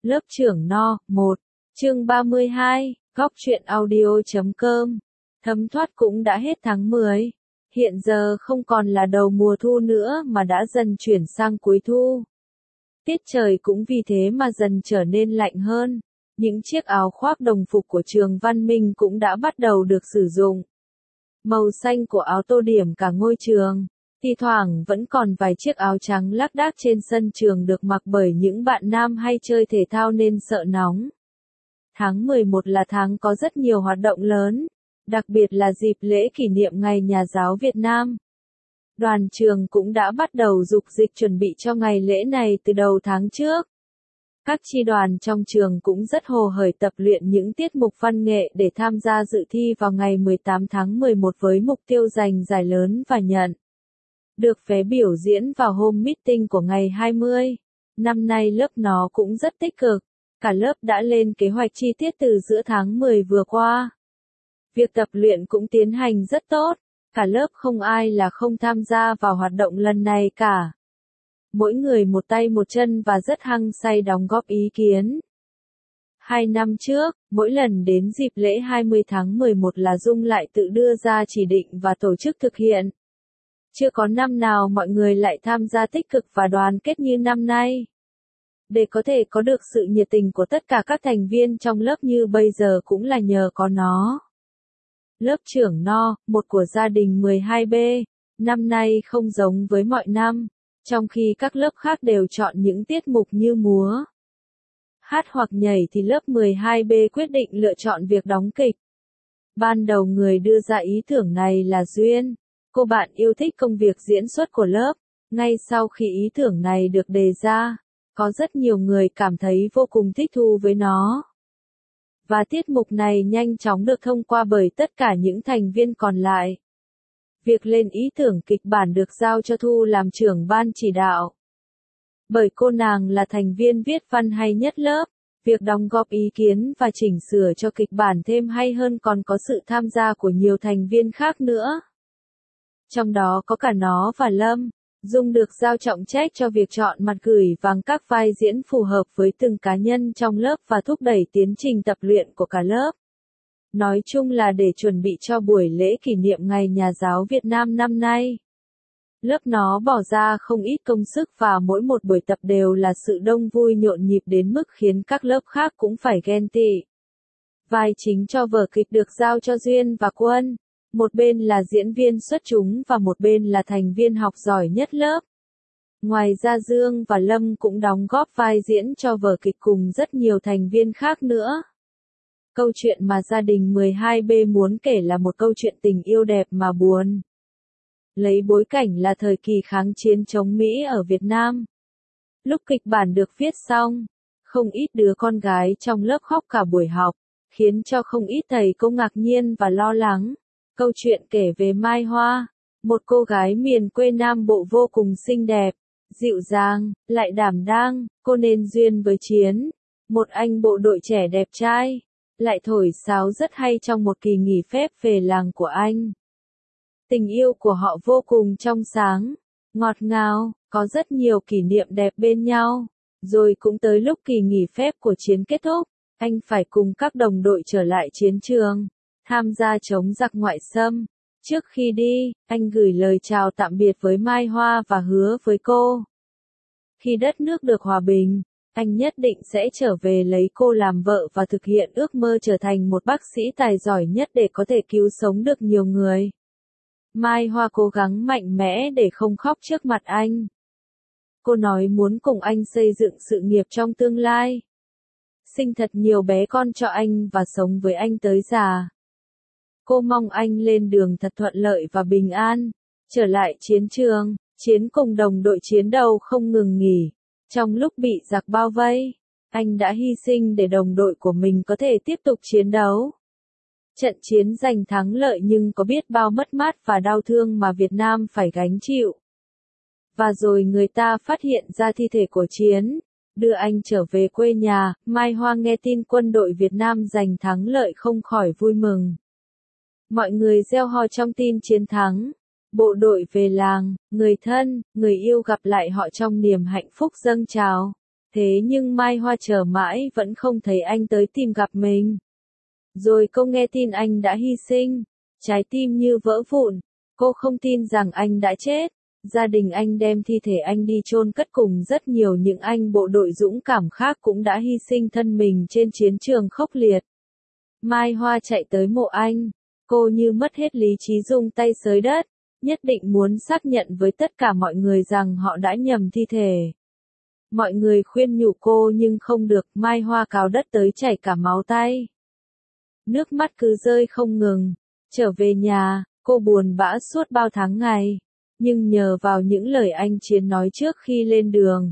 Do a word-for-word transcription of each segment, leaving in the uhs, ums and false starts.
Lớp trưởng No, một, chương ba mươi hai, góc truyện audio chấm com. Thấm thoát cũng đã hết tháng mười. Hiện giờ không còn là đầu mùa thu nữa mà đã dần chuyển sang cuối thu. Tiết trời cũng vì thế mà dần trở nên lạnh hơn. Những chiếc áo khoác đồng phục của trường Văn Minh cũng đã bắt đầu được sử dụng. Màu xanh của áo tô điểm cả ngôi trường. Thi thoảng vẫn còn vài chiếc áo trắng lác đác trên sân trường được mặc bởi những bạn nam hay chơi thể thao nên sợ nóng. Tháng mười một là tháng có rất nhiều hoạt động lớn, đặc biệt là dịp lễ kỷ niệm Ngày Nhà giáo Việt Nam. Đoàn trường cũng đã bắt đầu dục dịch chuẩn bị cho ngày lễ này từ đầu tháng trước. Các chi đoàn trong trường cũng rất hồ hởi tập luyện những tiết mục văn nghệ để tham gia dự thi vào ngày mười tám tháng mười một với mục tiêu giành giải lớn và nhận được vé biểu diễn vào hôm meeting của ngày hai mươi. Năm nay lớp nó cũng rất tích cực. Cả lớp đã lên kế hoạch chi tiết từ giữa tháng mười vừa qua. Việc tập luyện cũng tiến hành rất tốt. Cả lớp không ai là không tham gia vào hoạt động lần này cả. Mỗi người một tay một chân và rất hăng say đóng góp ý kiến. Hai năm trước, mỗi lần đến dịp lễ hai mươi tháng mười một là Dung lại tự đưa ra chỉ định và tổ chức thực hiện. Chưa có năm nào mọi người lại tham gia tích cực và đoàn kết như năm nay. Để có thể có được sự nhiệt tình của tất cả các thành viên trong lớp như bây giờ cũng là nhờ có nó. Lớp trưởng No, một của gia đình mười hai B, năm nay không giống với mọi năm, trong khi các lớp khác đều chọn những tiết mục như múa, hát hoặc nhảy thì lớp mười hai B quyết định lựa chọn việc đóng kịch. Ban đầu người đưa ra ý tưởng này là Duyên, cô bạn yêu thích công việc diễn xuất của lớp. Ngay sau khi ý tưởng này được đề ra, có rất nhiều người cảm thấy vô cùng thích thú với nó. Và tiết mục này nhanh chóng được thông qua bởi tất cả những thành viên còn lại. Việc lên ý tưởng kịch bản được giao cho Thu làm trưởng ban chỉ đạo. Bởi cô nàng là thành viên viết văn hay nhất lớp, việc đóng góp ý kiến và chỉnh sửa cho kịch bản thêm hay hơn còn có sự tham gia của nhiều thành viên khác nữa. Trong đó có cả nó và Lâm. Dung được giao trọng trách cho việc chọn mặt gửi vàng các vai diễn phù hợp với từng cá nhân trong lớp và thúc đẩy tiến trình tập luyện của cả lớp. Nói chung là để chuẩn bị cho buổi lễ kỷ niệm Ngày Nhà giáo Việt Nam năm nay. Lớp nó bỏ ra không ít công sức và mỗi một buổi tập đều là sự đông vui nhộn nhịp đến mức khiến các lớp khác cũng phải ghen tị. Vai chính cho vở kịch được giao cho Duyên và Quân. Một bên là diễn viên xuất chúng và một bên là thành viên học giỏi nhất lớp. Ngoài ra Dương và Lâm cũng đóng góp vai diễn cho vở kịch cùng rất nhiều thành viên khác nữa. Câu chuyện mà gia đình mười hai B muốn kể là một câu chuyện tình yêu đẹp mà buồn. Lấy bối cảnh là thời kỳ kháng chiến chống Mỹ ở Việt Nam. Lúc kịch bản được viết xong, không ít đứa con gái trong lớp khóc cả buổi học, khiến cho không ít thầy cô ngạc nhiên và lo lắng. Câu chuyện kể về Mai Hoa, một cô gái miền quê Nam Bộ vô cùng xinh đẹp, dịu dàng, lại đảm đang, cô nên duyên với Chiến, một anh bộ đội trẻ đẹp trai, lại thổi sáo rất hay trong một kỳ nghỉ phép về làng của anh. Tình yêu của họ vô cùng trong sáng, ngọt ngào, có rất nhiều kỷ niệm đẹp bên nhau. Rồi cũng tới lúc kỳ nghỉ phép của Chiến kết thúc, anh phải cùng các đồng đội trở lại chiến trường, tham gia chống giặc ngoại xâm. Trước khi đi, anh gửi lời chào tạm biệt với Mai Hoa và hứa với cô. Khi đất nước được hòa bình, anh nhất định sẽ trở về lấy cô làm vợ và thực hiện ước mơ trở thành một bác sĩ tài giỏi nhất để có thể cứu sống được nhiều người. Mai Hoa cố gắng mạnh mẽ để không khóc trước mặt anh. Cô nói muốn cùng anh xây dựng sự nghiệp trong tương lai. Sinh thật nhiều bé con cho anh và sống với anh tới già. Cô mong anh lên đường thật thuận lợi và bình an. Trở lại chiến trường, Chiến cùng đồng đội chiến đấu không ngừng nghỉ. Trong lúc bị giặc bao vây, anh đã hy sinh để đồng đội của mình có thể tiếp tục chiến đấu. Trận chiến giành thắng lợi nhưng có biết bao mất mát và đau thương mà Việt Nam phải gánh chịu. Và rồi người ta phát hiện ra thi thể của Chiến, đưa anh trở về quê nhà. Mai Hoa nghe tin quân đội Việt Nam giành thắng lợi không khỏi vui mừng. Mọi người reo hò trong tin chiến thắng. Bộ đội về làng, người thân, người yêu gặp lại họ trong niềm hạnh phúc dâng trào. Thế nhưng Mai Hoa chờ mãi vẫn không thấy anh tới tìm gặp mình. Rồi cô nghe tin anh đã hy sinh, trái tim như vỡ vụn, cô không tin rằng anh đã chết. Gia đình anh đem thi thể anh đi chôn cất cùng rất nhiều những anh bộ đội dũng cảm khác cũng đã hy sinh thân mình trên chiến trường khốc liệt. Mai Hoa chạy tới mộ anh, cô như mất hết lý trí rung tay xới đất, nhất định muốn xác nhận với tất cả mọi người rằng họ đã nhầm thi thể. Mọi người khuyên nhủ cô nhưng không được, Mai Hoa cào đất tới chảy cả máu tay. Nước mắt cứ rơi không ngừng, trở về nhà, cô buồn bã suốt bao tháng ngày. Nhưng nhờ vào những lời anh Chiến nói trước khi lên đường,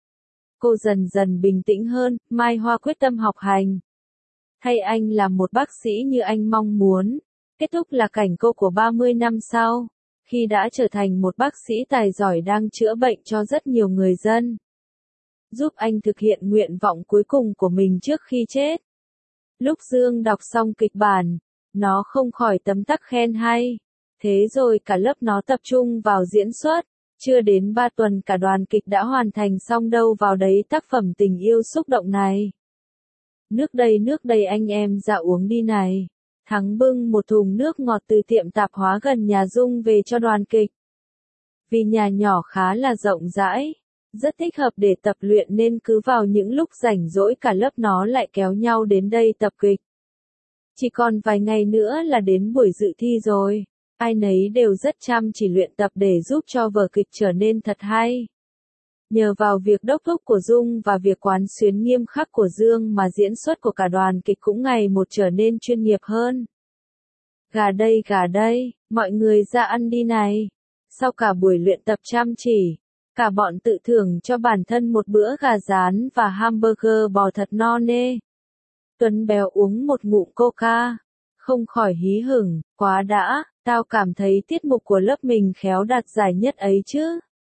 cô dần dần bình tĩnh hơn. Mai Hoa quyết tâm học hành. Thay anh làm một bác sĩ như anh mong muốn. Kết thúc là cảnh cô của ba mươi năm sau, khi đã trở thành một bác sĩ tài giỏi đang chữa bệnh cho rất nhiều người dân. Giúp anh thực hiện nguyện vọng cuối cùng của mình trước khi chết. Lúc Dương đọc xong kịch bản, nó không khỏi tấm tắc khen hay. Thế rồi cả lớp nó tập trung vào diễn xuất, chưa đến ba tuần cả đoàn kịch đã hoàn thành xong đâu vào đấy tác phẩm tình yêu xúc động này. Nước đây nước đây anh em ra uống đi này. Thắng bưng một thùng nước ngọt từ tiệm tạp hóa gần nhà Dung về cho đoàn kịch. Vì nhà nhỏ khá là rộng rãi, rất thích hợp để tập luyện nên cứ vào những lúc rảnh rỗi cả lớp nó lại kéo nhau đến đây tập kịch. Chỉ còn vài ngày nữa là đến buổi dự thi rồi. Ai nấy đều rất chăm chỉ luyện tập để giúp cho vở kịch trở nên thật hay. Nhờ vào việc đốc thúc của Dung và việc quán xuyến nghiêm khắc của Dương mà diễn xuất của cả đoàn kịch cũng ngày một trở nên chuyên nghiệp hơn. Gà đây gà đây, mọi người ra ăn đi này. Sau cả buổi luyện tập chăm chỉ, cả bọn tự thưởng cho bản thân một bữa gà rán và hamburger bò thật no nê. Tuấn Béo uống một ngụm coca, không khỏi hí hửng, quá đã, tao cảm thấy tiết mục của lớp mình khéo đạt giải nhất ấy chứ.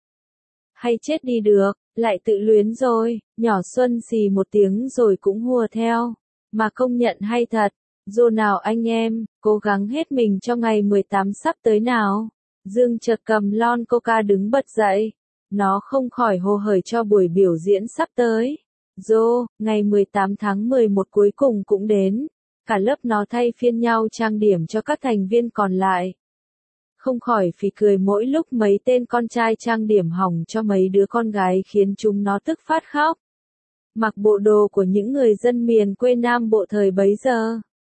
Hay chết đi được, lại tự luyến rồi, nhỏ Xuân xì một tiếng rồi cũng hùa theo. Mà công nhận hay thật, dù nào anh em, cố gắng hết mình cho ngày mười tám sắp tới nào. Dương chợt cầm lon coca đứng bật dậy. Nó không khỏi hồ hởi cho buổi biểu diễn sắp tới. Dô, ngày mười tám tháng mười một cuối cùng cũng đến. Cả lớp nó thay phiên nhau trang điểm cho các thành viên còn lại. Không khỏi phì cười mỗi lúc mấy tên con trai trang điểm hỏng cho mấy đứa con gái khiến chúng nó tức phát khóc. Mặc bộ đồ của những người dân miền quê Nam Bộ thời bấy giờ.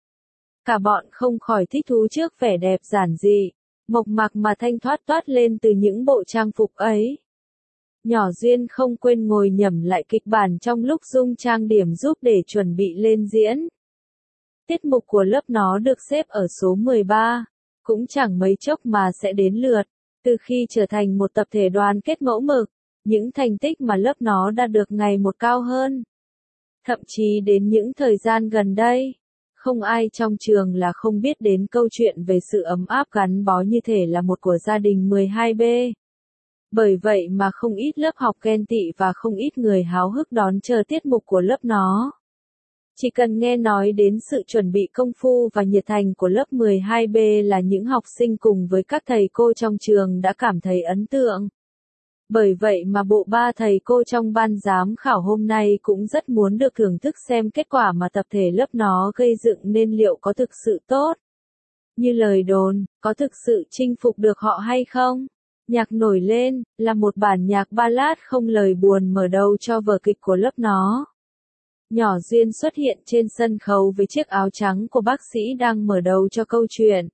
Cả bọn không khỏi thích thú trước vẻ đẹp giản dị, mộc mạc mà thanh thoát toát lên từ những bộ trang phục ấy. Nhỏ Duyên không quên ngồi nhẩm lại kịch bản trong lúc Dung trang điểm giúp để chuẩn bị lên diễn. Tiết mục của lớp nó được xếp ở số mười ba, cũng chẳng mấy chốc mà sẽ đến lượt. Từ khi trở thành một tập thể đoàn kết mẫu mực, những thành tích mà lớp nó đạt được ngày một cao hơn. Thậm chí đến những thời gian gần đây, không ai trong trường là không biết đến câu chuyện về sự ấm áp gắn bó như thể là một của gia đình mười hai B. Bởi vậy mà không ít lớp học ghen tị và không ít người háo hức đón chờ tiết mục của lớp nó. Chỉ cần nghe nói đến sự chuẩn bị công phu và nhiệt thành của lớp mười hai B là những học sinh cùng với các thầy cô trong trường đã cảm thấy ấn tượng. Bởi vậy mà bộ ba thầy cô trong ban giám khảo hôm nay cũng rất muốn được thưởng thức xem kết quả mà tập thể lớp nó gây dựng nên liệu có thực sự tốt. Như lời đồn, có thực sự chinh phục được họ hay không? Nhạc nổi lên, là một bản nhạc ballad không lời buồn mở đầu cho vở kịch của lớp nó. Nhỏ Duyên xuất hiện trên sân khấu với chiếc áo trắng của bác sĩ đang mở đầu cho câu chuyện.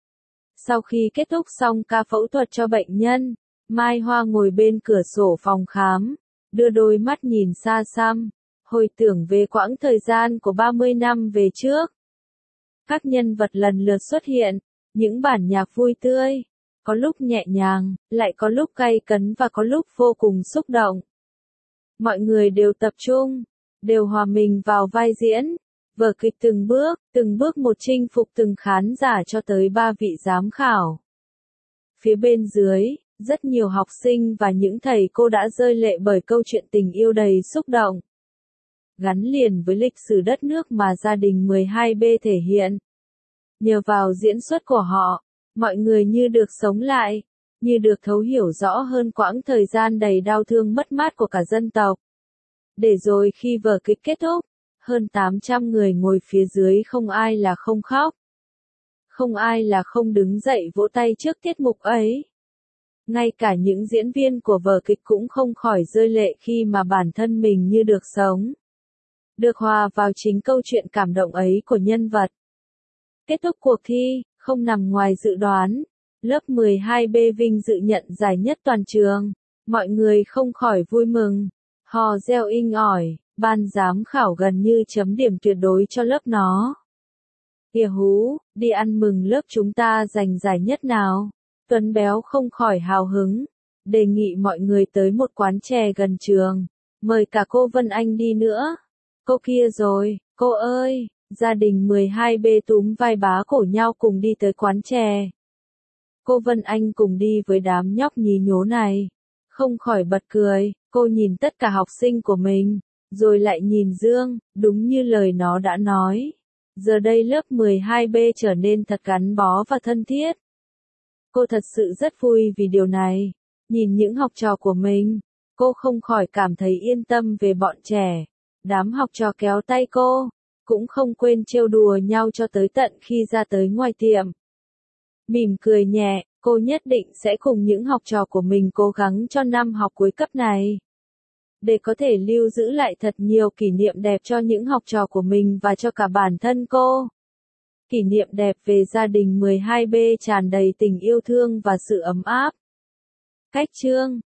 Sau khi kết thúc xong ca phẫu thuật cho bệnh nhân, Mai Hoa ngồi bên cửa sổ phòng khám, đưa đôi mắt nhìn xa xăm, hồi tưởng về quãng thời gian của ba mươi năm về trước. Các nhân vật lần lượt xuất hiện, những bản nhạc vui tươi, có lúc nhẹ nhàng, lại có lúc cay cấn và có lúc vô cùng xúc động. Mọi người đều tập trung, đều hòa mình vào vai diễn, vở kịch từng bước, từng bước một chinh phục từng khán giả cho tới ba vị giám khảo. Phía bên dưới, rất nhiều học sinh và những thầy cô đã rơi lệ bởi câu chuyện tình yêu đầy xúc động. Gắn liền với lịch sử đất nước mà gia đình mười hai B thể hiện. Nhờ vào diễn xuất của họ, mọi người như được sống lại, như được thấu hiểu rõ hơn quãng thời gian đầy đau thương mất mát của cả dân tộc. Để rồi khi vở kịch kết thúc, hơn tám trăm người ngồi phía dưới không ai là không khóc. Không ai là không đứng dậy vỗ tay trước tiết mục ấy. Ngay cả những diễn viên của vở kịch cũng không khỏi rơi lệ khi mà bản thân mình như được sống. Được hòa vào chính câu chuyện cảm động ấy của nhân vật. Kết thúc cuộc thi, không nằm ngoài dự đoán. Lớp mười hai B vinh dự nhận giải nhất toàn trường. Mọi người không khỏi vui mừng. Hò reo inh ỏi, ban giám khảo gần như chấm điểm tuyệt đối cho lớp nó. Kìa hú, đi ăn mừng lớp chúng ta giành giải nhất nào. Tuấn Béo không khỏi hào hứng. Đề nghị mọi người tới một quán chè gần trường. Mời cả cô Vân Anh đi nữa. Cô kia rồi, cô ơi, gia đình mười hai B túm vai bá cổ nhau cùng đi tới quán chè. Cô Vân Anh cùng đi với đám nhóc nhí nhố này. Không khỏi bật cười, cô nhìn tất cả học sinh của mình, rồi lại nhìn Dương, đúng như lời nó đã nói. Giờ đây lớp mười hai B trở nên thật gắn bó và thân thiết. Cô thật sự rất vui vì điều này. Nhìn những học trò của mình, cô không khỏi cảm thấy yên tâm về bọn trẻ. Đám học trò kéo tay cô, cũng không quên trêu đùa nhau cho tới tận khi ra tới ngoài tiệm. Mỉm cười nhẹ, cô nhất định sẽ cùng những học trò của mình cố gắng cho năm học cuối cấp này. Để có thể lưu giữ lại thật nhiều kỷ niệm đẹp cho những học trò của mình và cho cả bản thân cô. Kỷ niệm đẹp về gia đình mười hai B tràn đầy tình yêu thương và sự ấm áp. Cách chương